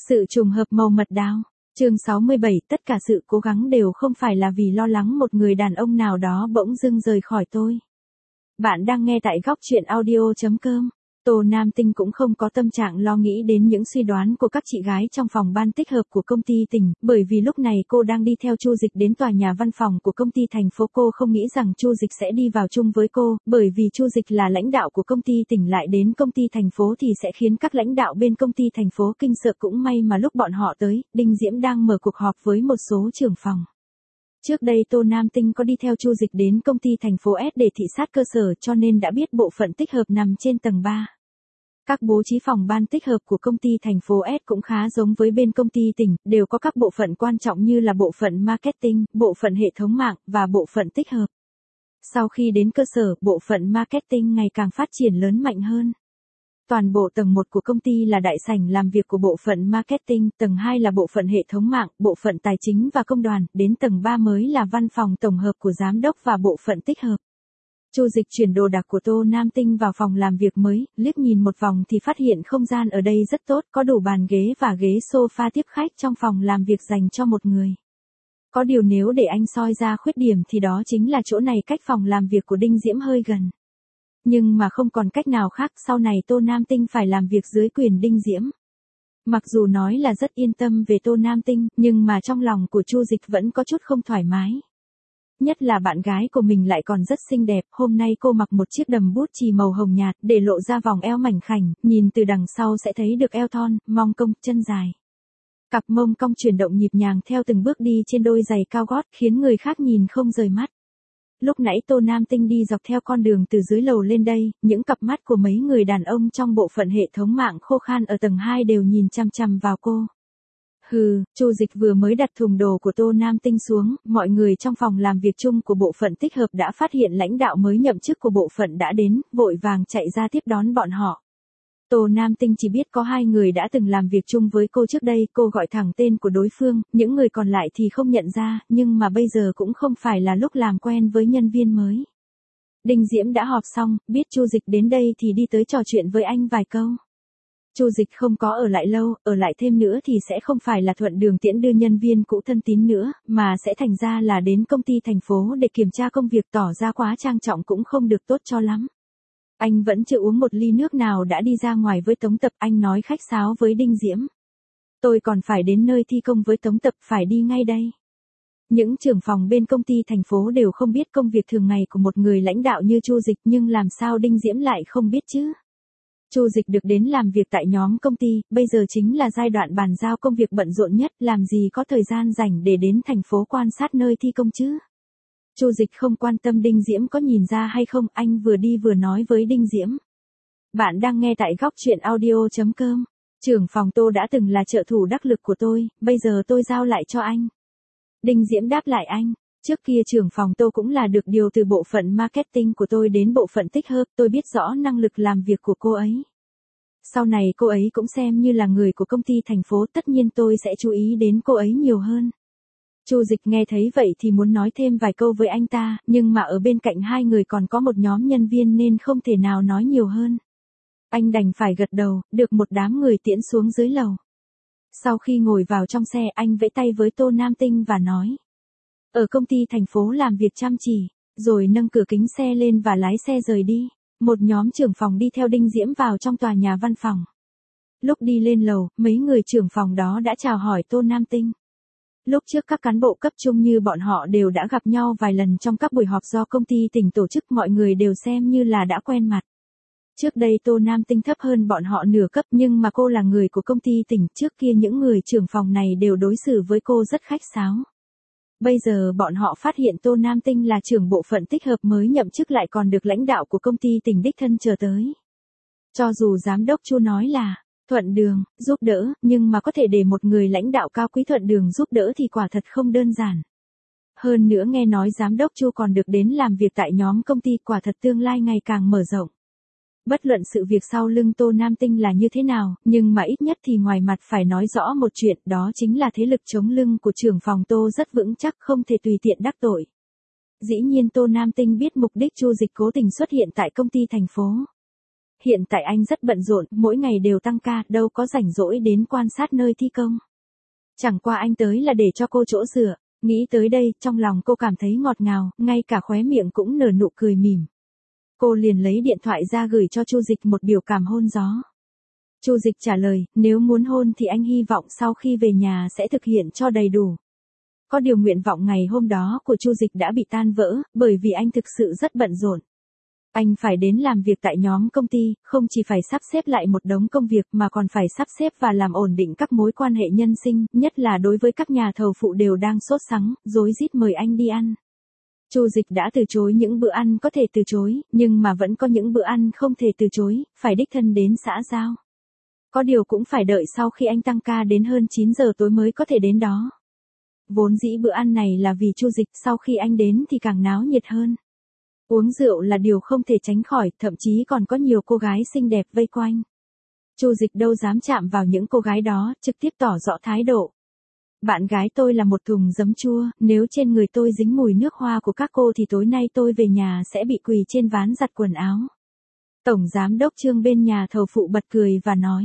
Sự trùng hợp màu mật đào. Chương 67, tất cả sự cố gắng đều không phải là vì lo lắng một người đàn ông nào đó bỗng dưng rời khỏi tôi. Bạn đang nghe tại góc truyện audio.com. Tô Nam Tinh cũng không có tâm trạng lo nghĩ đến những suy đoán của các chị gái trong phòng ban tích hợp của công ty tỉnh, bởi vì lúc này cô đang đi theo Chu Dịch đến tòa nhà văn phòng của công ty thành phố. Cô không nghĩ rằng Chu Dịch sẽ đi vào chung với cô, bởi vì Chu Dịch là lãnh đạo của công ty tỉnh lại đến công ty thành phố thì sẽ khiến các lãnh đạo bên công ty thành phố kinh sợ. Cũng may mà lúc bọn họ tới, Đinh Diễm đang mở cuộc họp với một số trưởng phòng. Trước đây Tô Nam Tinh có đi theo Chu Dịch đến công ty thành phố S để thị sát cơ sở, cho nên đã biết bộ phận tích hợp nằm trên tầng 3. Các bố trí phòng ban tích hợp của công ty thành phố S cũng khá giống với bên công ty tỉnh, đều có các bộ phận quan trọng như là bộ phận marketing, bộ phận hệ thống mạng và bộ phận tích hợp. Sau khi đến cơ sở, bộ phận marketing ngày càng phát triển lớn mạnh hơn. Toàn bộ tầng 1 của công ty là đại sảnh làm việc của bộ phận marketing, tầng 2 là bộ phận hệ thống mạng, bộ phận tài chính và công đoàn, đến tầng 3 mới là văn phòng tổng hợp của giám đốc và bộ phận tích hợp. Chu Dịch chuyển đồ đạc của Tô Nam Tinh vào phòng làm việc mới, liếc nhìn một vòng thì phát hiện không gian ở đây rất tốt, có đủ bàn ghế và ghế sofa tiếp khách trong phòng làm việc dành cho một người. Có điều nếu để anh soi ra khuyết điểm thì đó chính là chỗ này cách phòng làm việc của Đinh Diễm hơi gần. Nhưng mà không còn cách nào khác, sau này Tô Nam Tinh phải làm việc dưới quyền Đinh Diễm. Mặc dù nói là rất yên tâm về Tô Nam Tinh, nhưng mà trong lòng của Chu Dịch vẫn có chút không thoải mái. Nhất là bạn gái của mình lại còn rất xinh đẹp, hôm nay cô mặc một chiếc đầm bút chì màu hồng nhạt để lộ ra vòng eo mảnh khảnh, nhìn từ đằng sau sẽ thấy được eo thon, mong cong, chân dài. Cặp mông cong chuyển động nhịp nhàng theo từng bước đi trên đôi giày cao gót khiến người khác nhìn không rời mắt. Lúc nãy Tô Nam Tinh đi dọc theo con đường từ dưới lầu lên đây, những cặp mắt của mấy người đàn ông trong bộ phận hệ thống mạng khô khan ở tầng 2 đều nhìn chằm chằm vào cô. Hừ, Chu Dịch vừa mới đặt thùng đồ của Tô Nam Tinh xuống, mọi người trong phòng làm việc chung của bộ phận tích hợp đã phát hiện lãnh đạo mới nhậm chức của bộ phận đã đến, vội vàng chạy ra tiếp đón bọn họ. Tô Nam Tinh chỉ biết có 2 người đã từng làm việc chung với cô trước đây, cô gọi thẳng tên của đối phương, những người còn lại thì không nhận ra, nhưng mà bây giờ cũng không phải là lúc làm quen với nhân viên mới. Đinh Diễm đã họp xong, biết Chu Dịch đến đây thì đi tới trò chuyện với anh vài câu. Chu Dịch không có ở lại lâu, ở lại thêm nữa thì sẽ không phải là thuận đường tiễn đưa nhân viên cũ thân tín nữa, mà sẽ thành ra là đến công ty thành phố để kiểm tra công việc, tỏ ra quá trang trọng cũng không được tốt cho lắm. Anh vẫn chưa uống một ly nước nào đã đi ra ngoài với Tống Tập, anh nói khách sáo với Đinh Diễm. Tôi còn phải đến nơi thi công với Tống Tập, phải đi ngay đây. Những trưởng phòng bên công ty thành phố đều không biết công việc thường ngày của một người lãnh đạo như Chu Dịch, nhưng làm sao Đinh Diễm lại không biết chứ? Chu Dịch được đến làm việc tại nhóm công ty, bây giờ chính là giai đoạn bàn giao công việc bận rộn nhất, làm gì có thời gian rảnh để đến thành phố quan sát nơi thi công chứ? Chu Dịch không quan tâm Đinh Diễm có nhìn ra hay không, anh vừa đi vừa nói với Đinh Diễm. Bạn đang nghe tại góc truyện audio.com. Trưởng phòng Tô đã từng là trợ thủ đắc lực của tôi, bây giờ tôi giao lại cho anh. Đinh Diễm đáp lại anh. Trước kia trưởng phòng Tô cũng là được điều từ bộ phận marketing của tôi đến bộ phận tích hợp, tôi biết rõ năng lực làm việc của cô ấy. Sau này cô ấy cũng xem như là người của công ty thành phố, tất nhiên tôi sẽ chú ý đến cô ấy nhiều hơn. Chu Dịch nghe thấy vậy thì muốn nói thêm vài câu với anh ta, nhưng mà ở bên cạnh 2 người còn có một nhóm nhân viên nên không thể nào nói nhiều hơn. Anh đành phải gật đầu, được một đám người tiễn xuống dưới lầu. Sau khi ngồi vào trong xe, anh vẫy tay với Tô Nam Tinh và nói. Ở công ty thành phố làm việc chăm chỉ, rồi nâng cửa kính xe lên và lái xe rời đi. Một nhóm trưởng phòng đi theo Đinh Diễm vào trong tòa nhà văn phòng. Lúc đi lên lầu, mấy người trưởng phòng đó đã chào hỏi Tô Nam Tinh. Lúc trước các cán bộ cấp trung như bọn họ đều đã gặp nhau vài lần trong các buổi họp do công ty tỉnh tổ chức, mọi người đều xem như là đã quen mặt. Trước đây Tô Nam Tinh thấp hơn bọn họ nửa cấp, nhưng mà cô là người của công ty tỉnh, trước kia những người trưởng phòng này đều đối xử với cô rất khách sáo. Bây giờ bọn họ phát hiện Tô Nam Tinh là trưởng bộ phận tích hợp mới nhậm chức lại còn được lãnh đạo của công ty tỉnh đích thân chờ tới. Cho dù giám đốc Chu nói là thuận đường, giúp đỡ, nhưng mà có thể để một người lãnh đạo cao quý thuận đường giúp đỡ thì quả thật không đơn giản. Hơn nữa nghe nói giám đốc Chu còn được đến làm việc tại nhóm công ty, quả thật tương lai ngày càng mở rộng. Bất luận sự việc sau lưng Tô Nam Tinh là như thế nào, nhưng mà ít nhất thì ngoài mặt phải nói rõ một chuyện, đó chính là thế lực chống lưng của trưởng phòng Tô rất vững chắc, không thể tùy tiện đắc tội. Dĩ nhiên Tô Nam Tinh biết mục đích Chu Dịch cố tình xuất hiện tại công ty thành phố. hiện tại anh rất bận rộn, mỗi ngày đều tăng ca, đâu có rảnh rỗi đến quan sát nơi thi công. Chẳng qua anh tới là để cho cô chỗ dựa. Nghĩ tới đây, trong lòng cô cảm thấy ngọt ngào, ngay cả khóe miệng cũng nở nụ cười mỉm. Cô liền lấy điện thoại ra gửi cho Chu Dịch một biểu cảm hôn gió. Chu Dịch trả lời, nếu muốn hôn thì anh hy vọng sau khi về nhà sẽ thực hiện cho đầy đủ. Có điều nguyện vọng ngày hôm đó của Chu Dịch đã bị tan vỡ, bởi vì anh thực sự rất bận rộn. Anh phải đến làm việc tại nhóm công ty, không chỉ phải sắp xếp lại một đống công việc mà còn phải sắp xếp và làm ổn định các mối quan hệ nhân sinh, nhất là đối với các nhà thầu phụ đều đang sốt sắng, rối rít mời anh đi ăn. Chu Dịch đã từ chối những bữa ăn có thể từ chối, nhưng mà vẫn có những bữa ăn không thể từ chối, phải đích thân đến xã giao. Có điều cũng phải đợi sau khi anh tăng ca đến hơn 9 giờ tối mới có thể đến đó. Vốn dĩ bữa ăn này là vì Chu Dịch, sau khi anh đến thì càng náo nhiệt hơn. Uống rượu là điều không thể tránh khỏi, thậm chí còn có nhiều cô gái xinh đẹp vây quanh. Chu Dịch đâu dám chạm vào những cô gái đó, trực tiếp tỏ rõ thái độ. Bạn gái tôi là một thùng giấm chua, nếu trên người tôi dính mùi nước hoa của các cô thì tối nay tôi về nhà sẽ bị quỳ trên ván giặt quần áo. Tổng giám đốc Trương bên nhà thầu phụ bật cười và nói.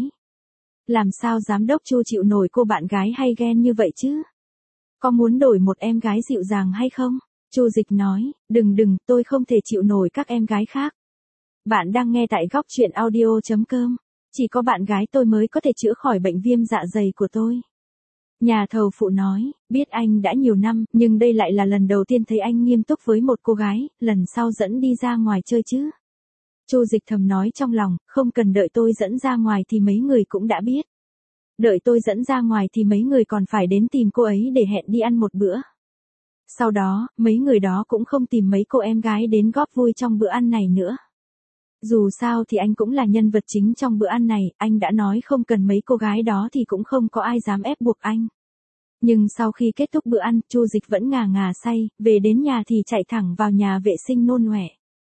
Làm sao giám đốc Chu chịu nổi cô bạn gái hay ghen như vậy chứ? Có muốn đổi một em gái dịu dàng hay không? Chu Dịch nói, đừng, tôi không thể chịu nổi các em gái khác. Bạn đang nghe tại góc truyện audio.com. Chỉ có bạn gái tôi mới có thể chữa khỏi bệnh viêm dạ dày của tôi. Nhà thầu phụ nói, biết anh đã nhiều năm, nhưng đây lại là lần đầu tiên thấy anh nghiêm túc với một cô gái, lần sau dẫn đi ra ngoài chơi chứ. Chu Dịch thầm nói trong lòng, không cần đợi tôi dẫn ra ngoài thì mấy người cũng đã biết. Đợi tôi dẫn ra ngoài thì mấy người còn phải đến tìm cô ấy để hẹn đi ăn một bữa. Sau đó, mấy người đó cũng không tìm mấy cô em gái đến góp vui trong bữa ăn này nữa. Dù sao thì anh cũng là nhân vật chính trong bữa ăn này, anh đã nói không cần mấy cô gái đó thì cũng không có ai dám ép buộc anh. Nhưng sau khi kết thúc bữa ăn, Chu Dịch vẫn ngà ngà say, về đến nhà thì chạy thẳng vào nhà vệ sinh nôn ọe.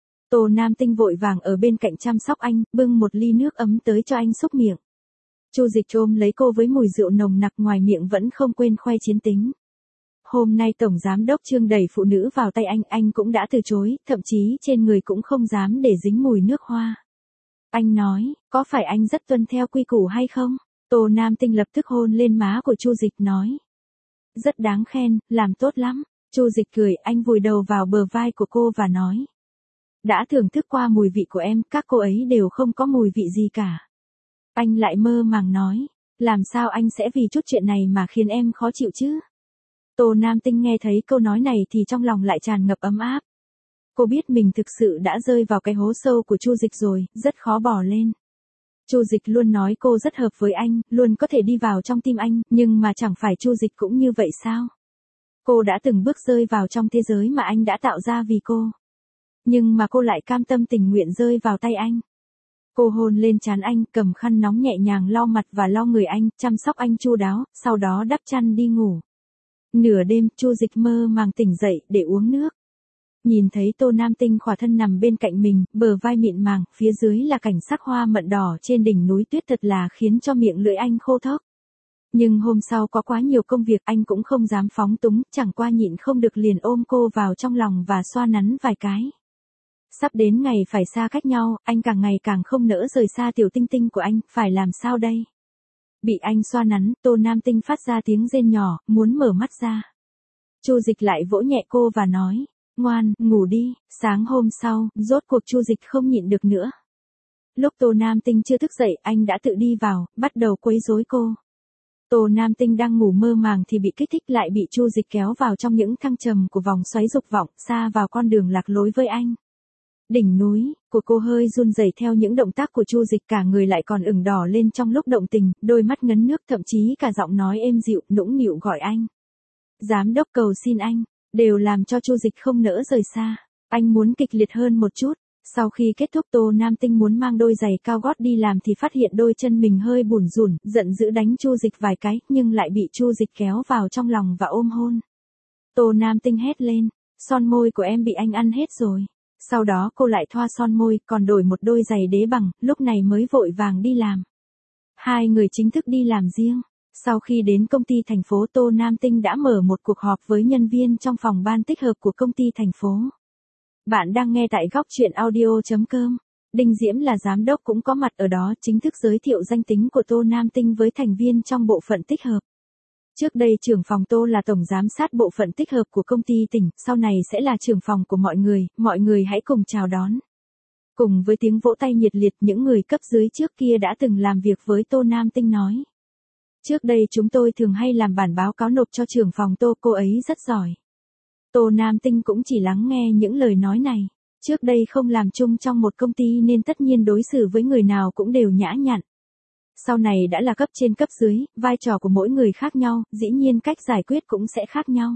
Tô Nam Tinh vội vàng ở bên cạnh chăm sóc anh, bưng một ly nước ấm tới cho anh xúc miệng. Chu Dịch ôm lấy cô với mùi rượu nồng nặc, ngoài miệng vẫn không quên khoe chiến tính. Hôm nay Tổng Giám đốc Trương đẩy phụ nữ vào tay anh cũng đã từ chối, thậm chí trên người cũng không dám để dính mùi nước hoa. Anh nói, có phải anh rất tuân theo quy củ hay không? Tô Nam Tinh lập tức hôn lên má của Chu Dịch nói. Rất đáng khen, làm tốt lắm. Chu Dịch cười, anh vùi đầu vào bờ vai của cô và nói. Đã thưởng thức qua mùi vị của em, các cô ấy đều không có mùi vị gì cả. Anh lại mơ màng nói, làm sao anh sẽ vì chút chuyện này mà khiến em khó chịu chứ? Tô Nam Tinh nghe thấy câu nói này thì trong lòng lại tràn ngập ấm áp. Cô biết mình thực sự đã rơi vào cái hố sâu của Chu Dịch rồi, rất khó bỏ lên. Chu Dịch luôn nói cô rất hợp với anh, luôn có thể đi vào trong tim anh, nhưng mà chẳng phải Chu Dịch cũng như vậy sao? Cô đã từng bước rơi vào trong thế giới mà anh đã tạo ra vì cô. Nhưng mà cô lại cam tâm tình nguyện rơi vào tay anh. Cô hôn lên trán anh, cầm khăn nóng nhẹ nhàng lau mặt và lau người anh, chăm sóc anh chu đáo, sau đó đắp chăn đi ngủ. Nửa đêm, Chu Dịch mơ màng tỉnh dậy để uống nước. Nhìn thấy Tô Nam Tinh khỏa thân nằm bên cạnh mình, bờ vai mịn màng, phía dưới là cảnh sắc hoa mận đỏ trên đỉnh núi tuyết, thật là khiến cho miệng lưỡi anh khô thốc. Nhưng hôm sau có quá nhiều công việc, anh cũng không dám phóng túng, chẳng qua nhịn không được liền ôm cô vào trong lòng và xoa nắn vài cái. Sắp đến ngày phải xa cách nhau, anh càng ngày càng không nỡ rời xa tiểu tinh tinh của anh, phải làm sao đây? Bị anh xoa nắn, Tô Nam Tinh phát ra tiếng rên nhỏ, muốn mở mắt ra. Chu Dịch lại vỗ nhẹ cô và nói, ngoan, ngủ đi. Sáng hôm sau, rốt cuộc Chu Dịch không nhịn được nữa. Lúc Tô Nam Tinh chưa thức dậy, anh đã tự đi vào, bắt đầu quấy rối cô. Tô Nam Tinh đang ngủ mơ màng thì bị kích thích, lại bị Chu Dịch kéo vào trong những thăng trầm của vòng xoáy dục vọng, xa vào con đường lạc lối với anh. Đỉnh núi của cô hơi run rẩy theo những động tác của Chu Dịch, cả người lại còn ửng đỏ lên trong lúc động tình, đôi mắt ngấn nước, thậm chí cả giọng nói êm dịu, nũng nịu gọi anh. Giám đốc cầu xin anh, đều làm cho Chu Dịch không nỡ rời xa. Anh muốn kịch liệt hơn một chút. Sau khi kết thúc, Tô Nam Tinh muốn mang đôi giày cao gót đi làm thì phát hiện đôi chân mình hơi bủn rủn, giận dữ đánh Chu Dịch vài cái, nhưng lại bị Chu Dịch kéo vào trong lòng và ôm hôn. Tô Nam Tinh hét lên, son môi của em bị anh ăn hết rồi. Sau đó cô lại thoa son môi, còn đổi một đôi giày đế bằng, lúc này mới vội vàng đi làm. Hai người chính thức đi làm riêng. Sau khi đến công ty thành phố, Tô Nam Tinh đã mở một cuộc họp với nhân viên trong phòng ban tích hợp của công ty thành phố. Bạn đang nghe tại góc truyện audio.com. Đinh Diễm là giám đốc cũng có mặt ở đó, chính thức giới thiệu danh tính của Tô Nam Tinh với thành viên trong bộ phận tích hợp. Trước đây trưởng phòng Tô là tổng giám sát bộ phận tích hợp của công ty tỉnh, sau này sẽ là trưởng phòng của mọi người hãy cùng chào đón. Cùng với tiếng vỗ tay nhiệt liệt, những người cấp dưới trước kia đã từng làm việc với Tô Nam Tinh nói. Trước đây chúng tôi thường hay làm bản báo cáo nộp cho trưởng phòng Tô, cô ấy rất giỏi. Tô Nam Tinh cũng chỉ lắng nghe những lời nói này. Trước đây không làm chung trong một công ty nên tất nhiên đối xử với người nào cũng đều nhã nhặn. Sau này đã là cấp trên cấp dưới, vai trò của mỗi người khác nhau, dĩ nhiên cách giải quyết cũng sẽ khác nhau.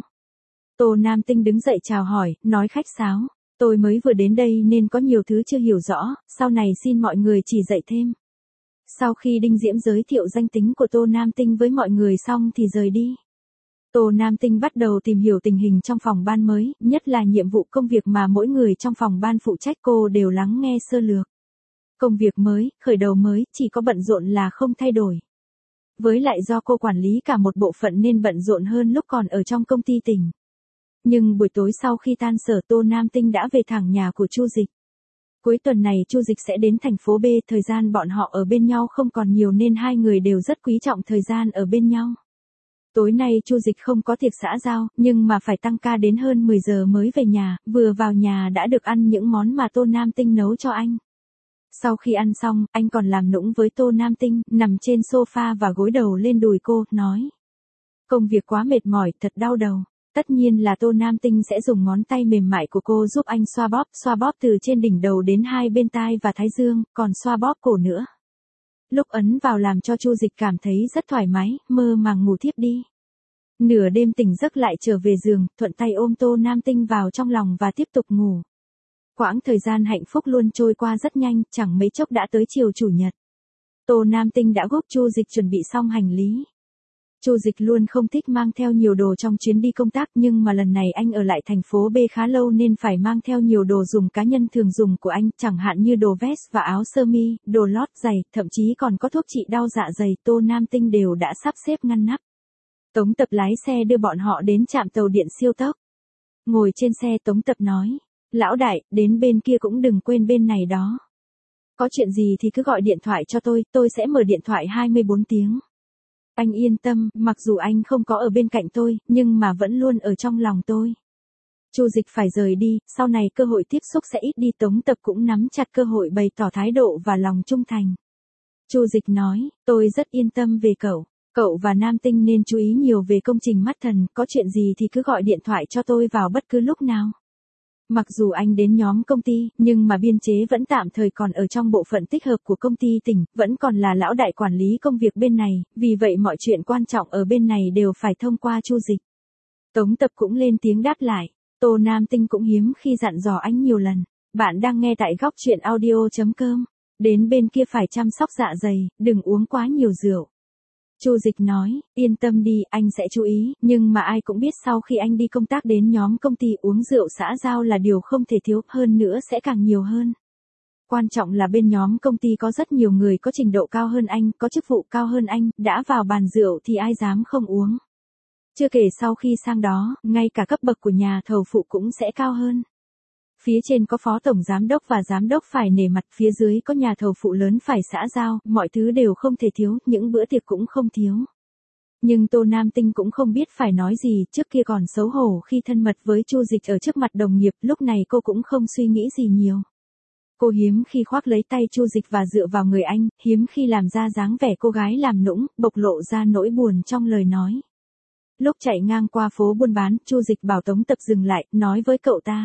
Tô Nam Tinh đứng dậy chào hỏi, nói khách sáo. Tôi mới vừa đến đây nên có nhiều thứ chưa hiểu rõ, sau này xin mọi người chỉ dạy thêm. Sau khi Đinh Diễm giới thiệu danh tính của Tô Nam Tinh với mọi người xong thì rời đi. Tô Nam Tinh bắt đầu tìm hiểu tình hình trong phòng ban mới, nhất là nhiệm vụ công việc mà mỗi người trong phòng ban phụ trách, cô đều lắng nghe sơ lược. Công việc mới, khởi đầu mới, chỉ có bận rộn là không thay đổi. Với lại do cô quản lý cả một bộ phận nên bận rộn hơn lúc còn ở trong công ty tỉnh. Nhưng buổi tối sau khi tan sở, Tô Nam Tinh đã về thẳng nhà của Chu Dịch. Cuối tuần này Chu Dịch sẽ đến thành phố B, thời gian bọn họ ở bên nhau không còn nhiều nên hai người đều rất quý trọng thời gian ở bên nhau. Tối nay Chu Dịch không có tiệc xã giao, nhưng mà phải tăng ca đến hơn 10 giờ mới về nhà, vừa vào nhà đã được ăn những món mà Tô Nam Tinh nấu cho anh. Sau khi ăn xong, anh còn làm nũng với Tô Nam Tinh, nằm trên sofa và gối đầu lên đùi cô, nói. Công việc quá mệt mỏi, thật đau đầu. Tất nhiên là Tô Nam Tinh sẽ dùng ngón tay mềm mại của cô giúp anh xoa bóp từ trên đỉnh đầu đến hai bên tai và thái dương, còn xoa bóp cổ nữa. Lúc ấn vào làm cho Chu Dịch cảm thấy rất thoải mái, mơ màng ngủ thiếp đi. Nửa đêm tỉnh giấc lại trở về giường, thuận tay ôm Tô Nam Tinh vào trong lòng và tiếp tục ngủ. Quãng thời gian hạnh phúc luôn trôi qua rất nhanh, chẳng mấy chốc đã tới chiều chủ nhật. Tô Nam Tinh đã giúp Chu Dịch chuẩn bị xong hành lý. Chu Dịch luôn không thích mang theo nhiều đồ trong chuyến đi công tác, nhưng mà lần này anh ở lại thành phố B khá lâu nên phải mang theo nhiều đồ dùng cá nhân thường dùng của anh, chẳng hạn như đồ vest và áo sơ mi, đồ lót, giày, thậm chí còn có thuốc trị đau dạ dày, Tô Nam Tinh đều đã sắp xếp ngăn nắp. Tống Tập lái xe đưa bọn họ đến trạm tàu điện siêu tốc. Ngồi trên xe Tống Tập nói, lão đại, đến bên kia cũng đừng quên bên này đó. Có chuyện gì thì cứ gọi điện thoại cho tôi sẽ mở điện thoại 24 tiếng. Anh yên tâm, mặc dù anh không có ở bên cạnh tôi, nhưng mà vẫn luôn ở trong lòng tôi. Chu Dịch phải rời đi, sau này cơ hội tiếp xúc sẽ ít đi, Tống Tập cũng nắm chặt cơ hội bày tỏ thái độ và lòng trung thành. Chu Dịch nói, tôi rất yên tâm về cậu. Cậu và Nam Tinh nên chú ý nhiều về công trình mắt thần, có chuyện gì thì cứ gọi điện thoại cho tôi vào bất cứ lúc nào. Mặc dù anh đến nhóm công ty, nhưng mà biên chế vẫn tạm thời còn ở trong bộ phận tích hợp của công ty tỉnh, vẫn còn là lão đại quản lý công việc bên này, vì vậy mọi chuyện quan trọng ở bên này đều phải thông qua Chu Dịch. Tống Tập cũng lên tiếng đáp lại, Tô Nam Tinh cũng hiếm khi dặn dò anh nhiều lần. Bạn đang nghe tại góc truyện audio.com. Đến bên kia phải chăm sóc dạ dày, đừng uống quá nhiều rượu. Chu Dịch nói, yên tâm đi, anh sẽ chú ý, nhưng mà ai cũng biết sau khi anh đi công tác đến nhóm công ty uống rượu xã giao là điều không thể thiếu, hơn nữa sẽ càng nhiều hơn. Quan trọng là bên nhóm công ty có rất nhiều người có trình độ cao hơn anh, có chức vụ cao hơn anh, đã vào bàn rượu thì ai dám không uống. Chưa kể sau khi sang đó, ngay cả cấp bậc của nhà thầu phụ cũng sẽ cao hơn. Phía trên có phó tổng giám đốc và giám đốc phải nể mặt, phía dưới có nhà thầu phụ lớn phải xã giao, mọi thứ đều không thể thiếu, những bữa tiệc cũng không thiếu. Nhưng Tô Nam Tinh cũng không biết phải nói gì, trước kia còn xấu hổ khi thân mật với Chu Dịch ở trước mặt đồng nghiệp, lúc này cô cũng không suy nghĩ gì nhiều. Cô hiếm khi khoác lấy tay Chu Dịch và dựa vào người anh, hiếm khi làm ra dáng vẻ cô gái làm nũng, bộc lộ ra nỗi buồn trong lời nói. Lúc chạy ngang qua phố buôn bán, Chu Dịch bảo Tống Tập dừng lại, nói với cậu ta.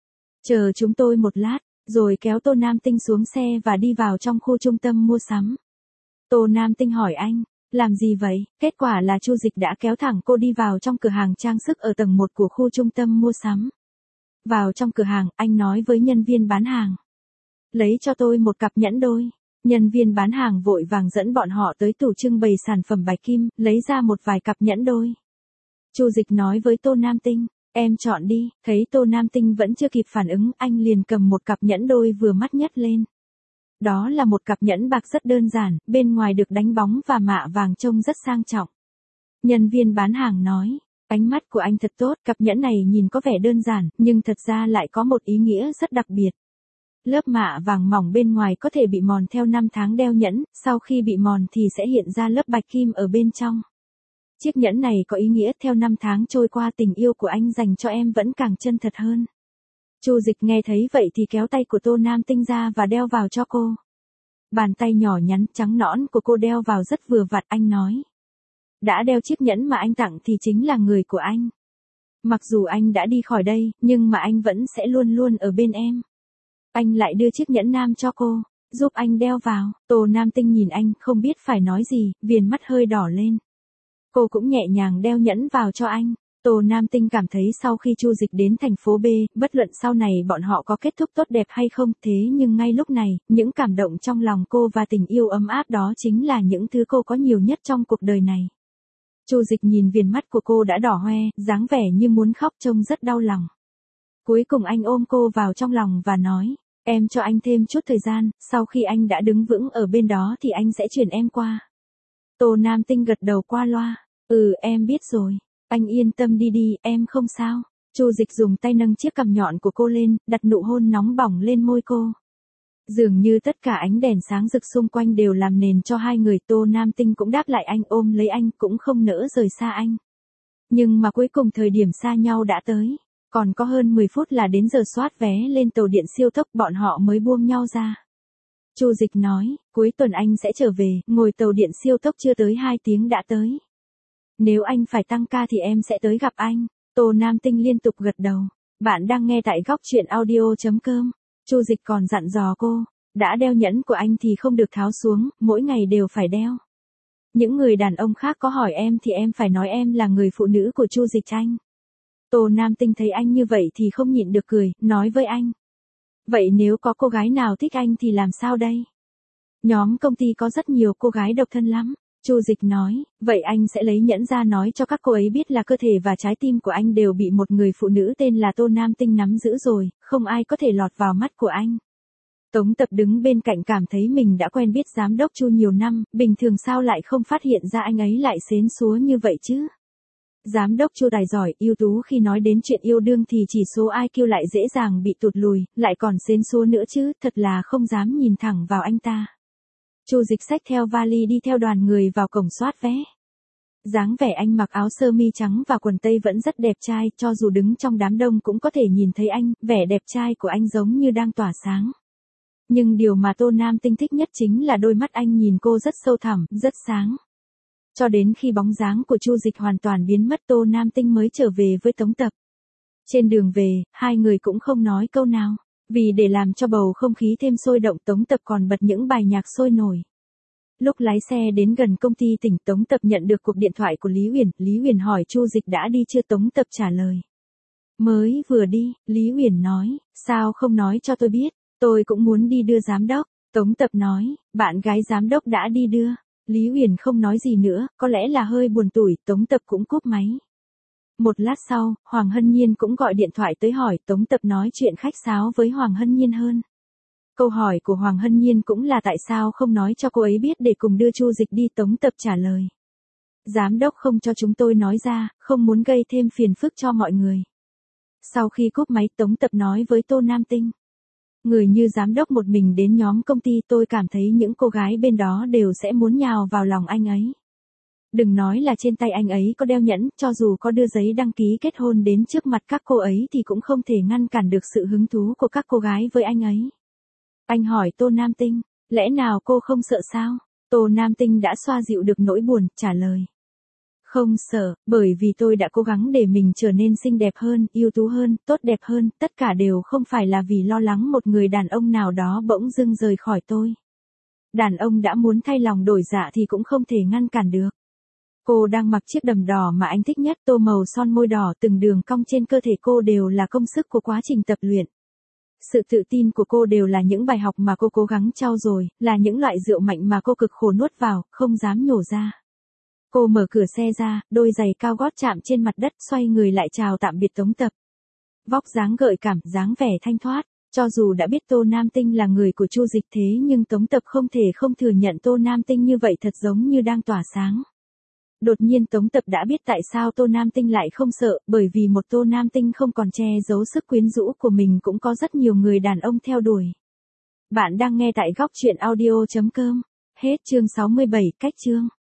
Chờ chúng tôi một lát, rồi kéo Tô Nam Tinh xuống xe và đi vào trong khu trung tâm mua sắm. Tô Nam Tinh hỏi anh, làm gì vậy? Kết quả là Chu Dịch đã kéo thẳng cô đi vào trong cửa hàng trang sức ở tầng 1 của khu trung tâm mua sắm. Vào trong cửa hàng, anh nói với nhân viên bán hàng. Lấy cho tôi một cặp nhẫn đôi. Nhân viên bán hàng vội vàng dẫn bọn họ tới tủ trưng bày sản phẩm bạch kim, lấy ra một vài cặp nhẫn đôi. Chu Dịch nói với Tô Nam Tinh. Em chọn đi, thấy Tô Nam Tinh vẫn chưa kịp phản ứng, anh liền cầm một cặp nhẫn đôi vừa mắt nhất lên. Đó là một cặp nhẫn bạc rất đơn giản, bên ngoài được đánh bóng và mạ vàng trông rất sang trọng. Nhân viên bán hàng nói, ánh mắt của anh thật tốt, cặp nhẫn này nhìn có vẻ đơn giản, nhưng thật ra lại có một ý nghĩa rất đặc biệt. Lớp mạ vàng mỏng bên ngoài có thể bị mòn theo năm tháng đeo nhẫn, sau khi bị mòn thì sẽ hiện ra lớp bạch kim ở bên trong. Chiếc nhẫn này có ý nghĩa theo năm tháng trôi qua tình yêu của anh dành cho em vẫn càng chân thật hơn. Chu Dịch nghe thấy vậy thì kéo tay của Tô Nam Tinh ra và đeo vào cho cô. Bàn tay nhỏ nhắn trắng nõn của cô đeo vào rất vừa vặn, anh nói. Đã đeo chiếc nhẫn mà anh tặng thì chính là người của anh. Mặc dù anh đã đi khỏi đây, nhưng mà anh vẫn sẽ luôn luôn ở bên em. Anh lại đưa chiếc nhẫn nam cho cô, giúp anh đeo vào. Tô Nam Tinh nhìn anh không biết phải nói gì, viền mắt hơi đỏ lên. Cô cũng nhẹ nhàng đeo nhẫn vào cho anh. Tô Nam Tinh cảm thấy sau khi Chu Dịch đến thành phố B, bất luận sau này bọn họ có kết thúc tốt đẹp hay không, thế nhưng ngay lúc này, những cảm động trong lòng cô và tình yêu ấm áp đó chính là những thứ cô có nhiều nhất trong cuộc đời này. Chu Dịch nhìn viền mắt của cô đã đỏ hoe, dáng vẻ như muốn khóc trông rất đau lòng. Cuối cùng anh ôm cô vào trong lòng và nói, em cho anh thêm chút thời gian, sau khi anh đã đứng vững ở bên đó thì anh sẽ chuyển em qua. Tô Nam Tinh gật đầu qua loa, em biết rồi. Anh yên tâm đi đi, em không sao. Chu Dịch dùng tay nâng chiếc cằm nhọn của cô lên, đặt nụ hôn nóng bỏng lên môi cô. Dường như tất cả ánh đèn sáng rực xung quanh đều làm nền cho hai người. Tô Nam Tinh cũng đáp lại anh, ôm lấy anh, cũng không nỡ rời xa anh. Nhưng mà cuối cùng thời điểm xa nhau đã tới. Còn có hơn 10 phút là đến giờ soát vé lên tàu điện siêu tốc, bọn họ mới buông nhau ra. Chu Dịch nói, cuối tuần anh sẽ trở về, ngồi tàu điện siêu tốc chưa tới 2 tiếng đã tới. Nếu anh phải tăng ca thì em sẽ tới gặp anh. Tô Nam Tinh liên tục gật đầu. Bạn đang nghe tại góc truyện audio.com. Chu Dịch còn dặn dò cô, đã đeo nhẫn của anh thì không được tháo xuống, mỗi ngày đều phải đeo. Những người đàn ông khác có hỏi em thì em phải nói em là người phụ nữ của Chu Dịch anh. Tô Nam Tinh thấy anh như vậy thì không nhịn được cười, nói với anh. Vậy nếu có cô gái nào thích anh thì làm sao đây? Nhóm công ty có rất nhiều cô gái độc thân lắm. Chu Dịch nói, vậy anh sẽ lấy nhẫn ra nói cho các cô ấy biết là cơ thể và trái tim của anh đều bị một người phụ nữ tên là Tô Nam Tinh nắm giữ rồi, không ai có thể lọt vào mắt của anh. Tống Tập đứng bên cạnh cảm thấy mình đã quen biết giám đốc Chu nhiều năm, bình thường sao lại không phát hiện ra anh ấy lại xến xúa như vậy chứ? Giám đốc Chu tài giỏi, ưu tú, khi nói đến chuyện yêu đương thì chỉ số IQ lại dễ dàng bị tụt lùi, lại còn xến xúa nữa chứ, thật là không dám nhìn thẳng vào anh ta. Chu Dịch xách theo vali đi theo đoàn người vào cổng soát vé. Dáng vẻ anh mặc áo sơ mi trắng và quần tây vẫn rất đẹp trai, cho dù đứng trong đám đông cũng có thể nhìn thấy anh, vẻ đẹp trai của anh giống như đang tỏa sáng. Nhưng điều mà Tô Nam Tinh thích nhất chính là đôi mắt anh nhìn cô rất sâu thẳm, rất sáng. Cho đến khi bóng dáng của Chu Dịch hoàn toàn biến mất, Tô Nam Tinh mới trở về với Tống Tập. Trên đường về, hai người cũng không nói câu nào. Vì để làm cho bầu không khí thêm sôi động, Tống Tập còn bật những bài nhạc sôi nổi. Lúc lái xe đến gần công ty tỉnh, Tống Tập nhận được cuộc điện thoại của Lý Uyển. Lý Uyển hỏi Chu Dịch đã đi chưa, Tống Tập trả lời. Mới vừa đi, Lý Uyển nói, sao không nói cho tôi biết, tôi cũng muốn đi đưa giám đốc. Tống Tập nói, bạn gái giám đốc đã đi đưa. Lý Uyển không nói gì nữa, có lẽ là hơi buồn tủi, Tống Tập cũng cúp máy. Một lát sau, Hoàng Hân Nhiên cũng gọi điện thoại tới hỏi, Tống Tập nói chuyện khách sáo với Hoàng Hân Nhiên hơn. Câu hỏi của Hoàng Hân Nhiên cũng là tại sao không nói cho cô ấy biết để cùng đưa Chu Dịch đi, Tống Tập trả lời. Giám đốc không cho chúng tôi nói ra, không muốn gây thêm phiền phức cho mọi người. Sau khi cúp máy, Tống Tập nói với Tô Nam Tinh. Người như giám đốc một mình đến nhóm công ty, tôi cảm thấy những cô gái bên đó đều sẽ muốn nhào vào lòng anh ấy. Đừng nói là trên tay anh ấy có đeo nhẫn, cho dù có đưa giấy đăng ký kết hôn đến trước mặt các cô ấy thì cũng không thể ngăn cản được sự hứng thú của các cô gái với anh ấy. Anh hỏi Tô Nam Tinh, lẽ nào cô không sợ sao? Tô Nam Tinh đã xoa dịu được nỗi buồn, trả lời. Không sợ, bởi vì tôi đã cố gắng để mình trở nên xinh đẹp hơn, ưu tú hơn, tốt đẹp hơn, tất cả đều không phải là vì lo lắng một người đàn ông nào đó bỗng dưng rời khỏi tôi. Đàn ông đã muốn thay lòng đổi dạ thì cũng không thể ngăn cản được. Cô đang mặc chiếc đầm đỏ mà anh thích nhất, tô màu son môi đỏ, từng đường cong trên cơ thể cô đều là công sức của quá trình tập luyện. Sự tự tin của cô đều là những bài học mà cô cố gắng trau dồi, là những loại rượu mạnh mà cô cực khổ nuốt vào, không dám nhổ ra. Cô mở cửa xe ra, đôi giày cao gót chạm trên mặt đất, xoay người lại chào tạm biệt Tống Tập. Vóc dáng gợi cảm, dáng vẻ thanh thoát, cho dù đã biết Tô Nam Tinh là người của Chu Dịch thế nhưng Tống Tập không thể không thừa nhận Tô Nam Tinh như vậy thật giống như đang tỏa sáng. Đột nhiên Tống Tập đã biết tại sao Tô Nam Tinh lại không sợ, bởi vì một Tô Nam Tinh không còn che giấu sức quyến rũ của mình cũng có rất nhiều người đàn ông theo đuổi. Bạn đang nghe tại góc truyện audio.com. Hết chương 67, cách chương.